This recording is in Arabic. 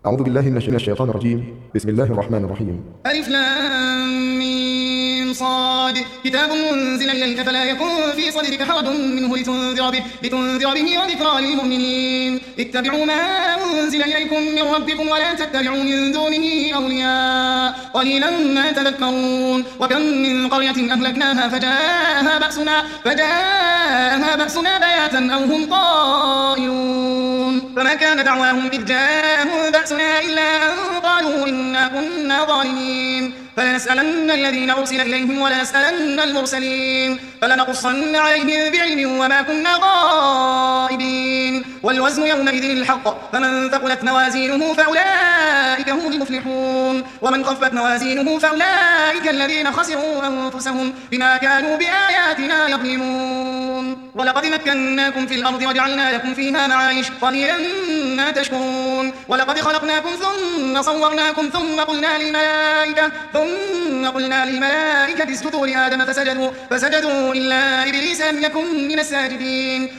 أعوذ بالله من الشيطان الرجيم. بسم الله الرحمن الرحيم. ألف لام ميم صاد كتاب أنزل إليك فلا يكن في صدرك حرج منه لتنذر به وذكرى للمؤمنين. اتبعوا ما أنزل إليكم من ربكم ولا تتبعوا من دونه أولياء قليلا ما تذكرون. وكم من قرية أهلكناها فجاءها بأسنا بياتا أو هم قائلون. فما كان دعواهم إذ جاءهم بأسنا إلا أن قالوا إنا كنا ظالمين. فلنسألن الذين أرسل إليهم ولنسألن المرسلين فلنقصن عليهم بعلم وما كنا غائبين. والوزن يومئذ الحق فمن ثقلت موازينه فأولئك هم المفلحون ومن خفت موازينه فأولئك الذين خسروا أنفسهم بما كانوا بآياتنا يظلمون. ولقد مكناكم في الأرض وجعلنا لكم فيها معايش قليلا ما تشكرون. ولقد خلقناكم ثم صورناكم ثم قلنا للملائكة اسجدوا لآدم فسجدوا إلا إبليس لم يكن من الساجدين.